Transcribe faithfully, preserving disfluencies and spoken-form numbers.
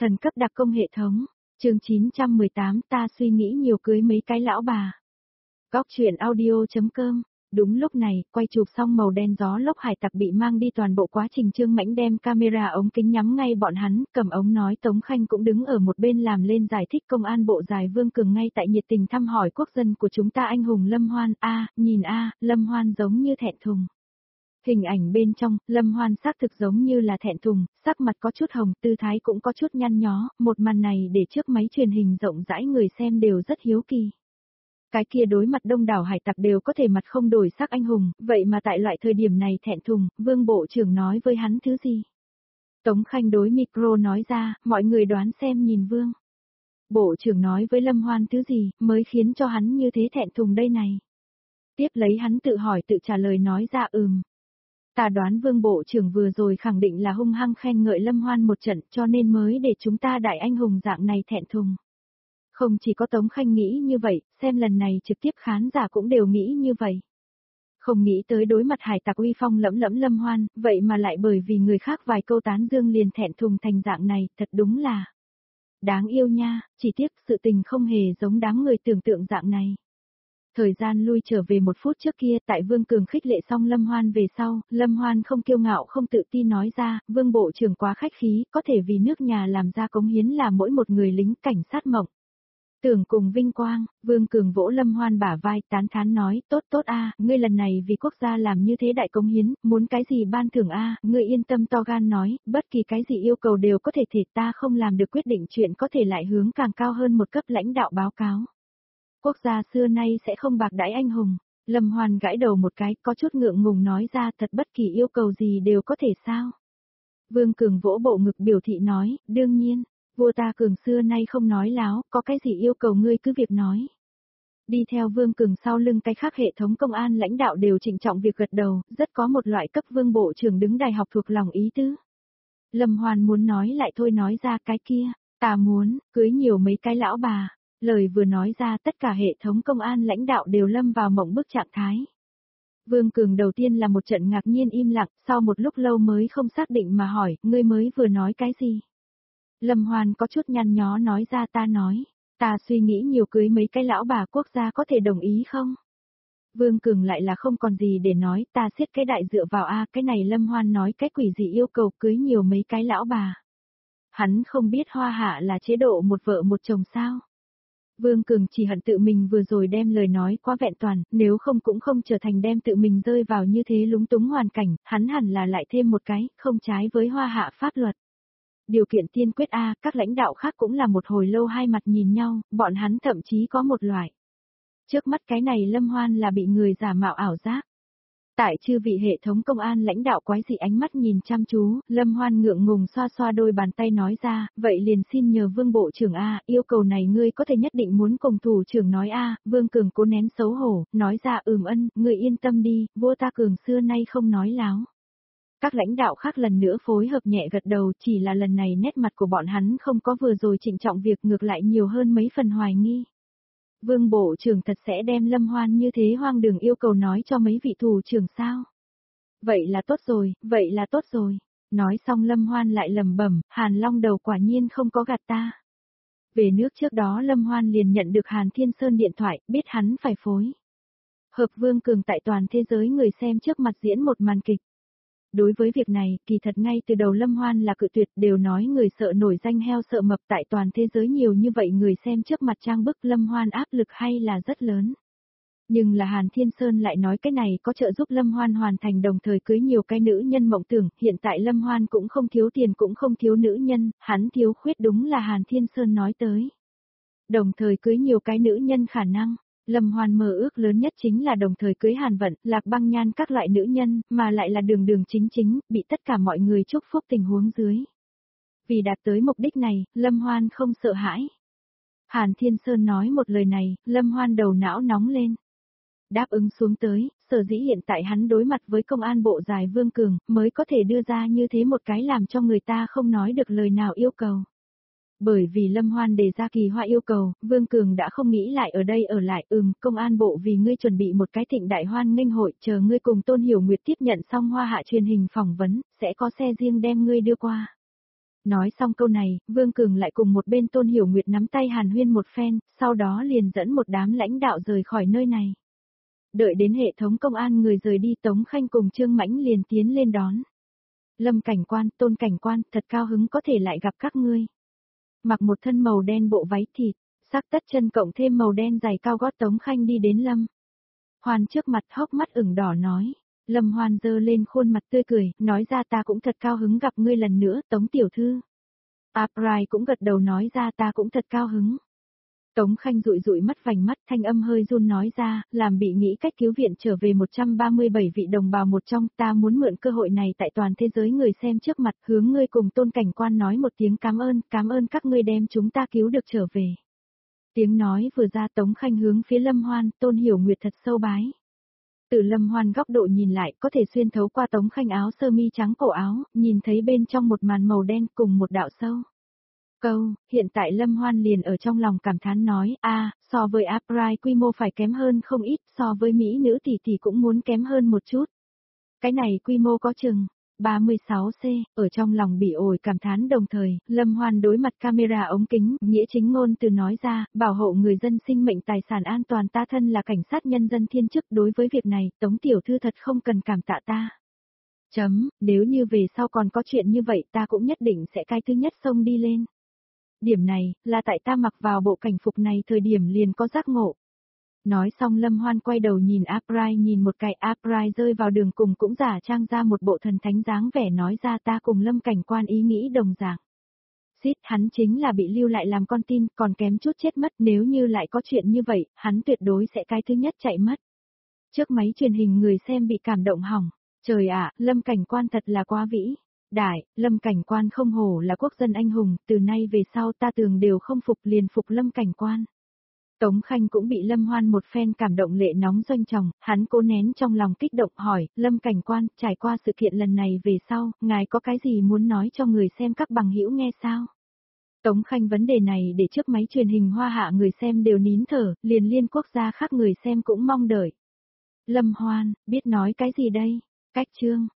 Thần cấp đặc công hệ thống, chương chín trăm mười tám ta suy nghĩ nhiều cưới mấy cái lão bà. Góc truyện audio.com. Đúng lúc này, quay chụp xong màu đen gió lốc hải tặc bị mang đi toàn bộ quá trình Trương Mãnh đem camera ống kính nhắm ngay bọn hắn, cầm ống nói Tống Khanh cũng đứng ở một bên làm lên giải thích công an bộ dài Vương Cường ngay tại nhiệt tình thăm hỏi quốc dân của chúng ta anh hùng Lâm Hoan, a nhìn a Lâm Hoan giống như thẹn thùng. Hình ảnh bên trong, Lâm Hoan xác thực giống như là thẹn thùng, sắc mặt có chút hồng, tư thái cũng có chút nhăn nhó, một màn này để trước máy truyền hình rộng rãi người xem đều rất hiếu kỳ. Cái kia đối mặt đông đảo hải tặc đều có thể mặt không đổi sắc anh hùng, vậy mà tại loại thời điểm này thẹn thùng, Vương Bộ trưởng nói với hắn thứ gì? Tống Khanh đối micro nói ra, mọi người đoán xem nhìn Vương. Bộ trưởng nói với Lâm Hoan thứ gì, mới khiến cho hắn như thế thẹn thùng đây này. Tiếp lấy hắn tự hỏi tự trả lời nói ra ừm. Ta đoán Vương Bộ trưởng vừa rồi khẳng định là hung hăng khen ngợi Lâm Hoan một trận cho nên mới để chúng ta đại anh hùng dạng này thẹn thùng. Không chỉ có Tống Khanh nghĩ như vậy, xem lần này trực tiếp khán giả cũng đều nghĩ như vậy. Không nghĩ tới đối mặt hải tặc uy phong lẫm lẫm Lâm Hoan, vậy mà lại bởi vì người khác vài câu tán dương liền thẹn thùng thành dạng này, thật đúng là đáng yêu nha, chỉ tiếc sự tình không hề giống đám người tưởng tượng dạng này. Thời gian lui trở về một phút trước kia tại Vương Cường khích lệ xong Lâm Hoan về sau, Lâm Hoan không kiêu ngạo không tự ti nói ra, Vương Bộ trưởng quá khách khí, có thể vì nước nhà làm ra cống hiến là mỗi một người lính cảnh sát mộng. Tưởng cùng vinh quang, Vương Cường vỗ Lâm Hoan bả vai tán thán nói, tốt tốt a, ngươi lần này vì quốc gia làm như thế đại cống hiến, muốn cái gì ban thưởng a, ngươi yên tâm to gan nói, bất kỳ cái gì yêu cầu đều có thể thể ta không làm được quyết định chuyện có thể lại hướng càng cao hơn một cấp lãnh đạo báo cáo. Quốc gia xưa nay sẽ không bạc đãi anh hùng. Lâm Hoan gãi đầu một cái, có chút ngượng ngùng nói ra thật bất kỳ yêu cầu gì đều có thể sao. Vương Cường vỗ bộ ngực biểu thị nói, đương nhiên, vua ta Cường xưa nay không nói láo, có cái gì yêu cầu ngươi cứ việc nói. Đi theo Vương Cường sau lưng cái khác hệ thống công an lãnh đạo đều trịnh trọng việc gật đầu, rất có một loại cấp Vương Bộ trưởng đứng đài học thuộc lòng ý tứ. Lâm Hoan muốn nói lại thôi nói ra cái kia, ta muốn, cưới nhiều mấy cái lão bà. Lời vừa nói ra tất cả hệ thống công an lãnh đạo đều lâm vào mộng bức trạng thái. Vương Cường đầu tiên là một trận ngạc nhiên im lặng, sau một lúc lâu mới không xác định mà hỏi, ngươi mới vừa nói cái gì? Lâm Hoan có chút nhăn nhó nói ra ta nói, ta suy nghĩ nhiều cưới mấy cái lão bà quốc gia có thể đồng ý không? Vương Cường lại là không còn gì để nói, ta siết cái đại dựa vào a, cái này Lâm Hoan nói cái quỷ gì yêu cầu cưới nhiều mấy cái lão bà. Hắn không biết Hoa Hạ là chế độ một vợ một chồng sao? Vương Cường chỉ hận tự mình vừa rồi đem lời nói quá vẹn toàn, nếu không cũng không trở thành đem tự mình rơi vào như thế lúng túng hoàn cảnh, hắn hẳn là lại thêm một cái, không trái với Hoa Hạ pháp luật. Điều kiện tiên quyết A, các lãnh đạo khác cũng là một hồi lâu hai mặt nhìn nhau, bọn hắn thậm chí có một loại. Trước mắt cái này Lâm Hoan là bị người giả mạo ảo giác. Tại chư vị hệ thống công an lãnh đạo quái dị ánh mắt nhìn chăm chú, Lâm Hoan ngượng ngùng xoa xoa đôi bàn tay nói ra, vậy liền xin nhờ Vương Bộ trưởng A, yêu cầu này ngươi có thể nhất định muốn cùng thủ trưởng nói A, Vương Cường cố nén xấu hổ, nói ra ừm ân, ngươi yên tâm đi, vua ta Cường xưa nay không nói láo. Các lãnh đạo khác lần nữa phối hợp nhẹ gật đầu, chỉ là lần này nét mặt của bọn hắn không có vừa rồi trịnh trọng việc ngược lại nhiều hơn mấy phần hoài nghi. Vương Bộ trưởng thật sẽ đem Lâm Hoan như thế hoang đường yêu cầu nói cho mấy vị thủ trưởng sao? Vậy là tốt rồi, vậy là tốt rồi. Nói xong Lâm Hoan lại lầm bẩm, Hàn Long đầu quả nhiên không có gạt ta. Về nước trước đó Lâm Hoan liền nhận được Hàn Thiên Sơn điện thoại, biết hắn phải phối. Hợp Vương Cường tại toàn thế giới người xem trước mặt diễn một màn kịch. Đối với việc này, kỳ thật ngay từ đầu Lâm Hoan là cự tuyệt, đều nói người sợ nổi danh heo sợ mập tại toàn thế giới nhiều như vậy người xem trước mặt trang bức Lâm Hoan áp lực hay là rất lớn. Nhưng là Hàn Thiên Sơn lại nói cái này có trợ giúp Lâm Hoan hoàn thành đồng thời cưới nhiều cái nữ nhân mộng tưởng, hiện tại Lâm Hoan cũng không thiếu tiền cũng không thiếu nữ nhân, hắn thiếu khuyết đúng là Hàn Thiên Sơn nói tới. Đồng thời cưới nhiều cái nữ nhân khả năng. Lâm Hoan mơ ước lớn nhất chính là đồng thời cưới Hàn Vận, Lạc Băng Nhan các loại nữ nhân, mà lại là đường đường chính chính, bị tất cả mọi người chúc phúc tình huống dưới. Vì đạt tới mục đích này, Lâm Hoan không sợ hãi. Hàn Thiên Sơn nói một lời này, Lâm Hoan đầu não nóng lên. Đáp ứng xuống tới, sở dĩ hiện tại hắn đối mặt với công an bộ dài Vương Cường, mới có thể đưa ra như thế một cái làm cho người ta không nói được lời nào yêu cầu. Bởi vì Lâm Hoan đề ra kỳ hoa yêu cầu, Vương Cường đã không nghĩ lại ở đây ở lại, ừm, công an bộ vì ngươi chuẩn bị một cái thịnh đại hoan nghênh hội, chờ ngươi cùng Tôn Hiểu Nguyệt tiếp nhận xong Hoa Hạ truyền hình phỏng vấn, sẽ có xe riêng đem ngươi đưa qua. Nói xong câu này, Vương Cường lại cùng một bên Tôn Hiểu Nguyệt nắm tay hàn huyên một phen, sau đó liền dẫn một đám lãnh đạo rời khỏi nơi này. Đợi đến hệ thống công an người rời đi, Tống Khanh cùng Trương Mãnh liền tiến lên đón. Lâm cảnh quan, Tôn cảnh quan, thật cao hứng có thể lại gặp các ngươi. Mặc một thân màu đen bộ váy thịt, sắc tất chân cộng thêm màu đen giày cao gót, Tống Khanh đi đến Lâm Hoan trước mặt, hốc mắt ửng đỏ nói. Lâm Hoan giơ lên khuôn mặt tươi cười, nói ra ta cũng thật cao hứng gặp ngươi lần nữa, Tống tiểu thư. Aprai cũng gật đầu nói ra ta cũng thật cao hứng. Tống Khanh dụi dụi mắt vành mắt, thanh âm hơi run nói ra, làm bị nghĩ cách cứu viện trở về một trăm ba mươi bảy vị đồng bào một trong, ta muốn mượn cơ hội này tại toàn thế giới người xem trước mặt, hướng ngươi cùng Tôn cảnh quan nói một tiếng cảm ơn, cảm ơn các ngươi đem chúng ta cứu được trở về. Tiếng nói vừa ra, Tống Khanh hướng phía Lâm Hoan, Tôn Hiểu Nguyệt thật sâu bái. Từ Lâm Hoan góc độ nhìn lại, có thể xuyên thấu qua Tống Khanh áo sơ mi trắng cổ áo, nhìn thấy bên trong một màn màu đen cùng một đạo sâu. Câu, hiện tại Lâm Hoan liền ở trong lòng cảm thán nói, a, so với Aprai quy mô phải kém hơn không ít, so với Mỹ nữ tỷ tỷ cũng muốn kém hơn một chút. Cái này quy mô có chừng ba mươi sáu C, ở trong lòng bị ổi cảm thán đồng thời, Lâm Hoan đối mặt camera ống kính, nghĩa chính ngôn từ nói ra, bảo hộ người dân sinh mệnh tài sản an toàn, ta thân là cảnh sát nhân dân thiên chức, đối với việc này, Tống tiểu thư thật không cần cảm tạ ta. Chấm, nếu như về sau còn có chuyện như vậy ta cũng nhất định sẽ cái thứ nhất xông đi lên. Điểm này, là tại ta mặc vào bộ cảnh phục này thời điểm liền có giác ngộ. Nói xong Lâm Hoan quay đầu nhìn Aprai nhìn một cái, Aprai rơi vào đường cùng cũng giả trang ra một bộ thần thánh dáng vẻ nói ra ta cùng Lâm cảnh quan ý nghĩ đồng dạng. Xít, hắn chính là bị lưu lại làm con tin, còn kém chút chết mất, nếu như lại có chuyện như vậy, hắn tuyệt đối sẽ cái thứ nhất chạy mất. Trước máy truyền hình người xem bị cảm động hỏng, trời ạ, Lâm cảnh quan thật là quá vĩ. Đại, Lâm cảnh quan không hổ là quốc dân anh hùng, từ nay về sau ta tường đều không phục liền phục Lâm cảnh quan. Tống Khanh cũng bị Lâm Hoan một phen cảm động lệ nóng doanh tròng, hắn cố nén trong lòng kích động hỏi, Lâm cảnh quan, trải qua sự kiện lần này về sau, ngài có cái gì muốn nói cho người xem các bằng hữu nghe sao? Tống Khanh vấn đề này để trước máy truyền hình Hoa Hạ người xem đều nín thở, liền liên quốc gia khác người xem cũng mong đợi. Lâm Hoan, biết nói cái gì đây? Cách chương.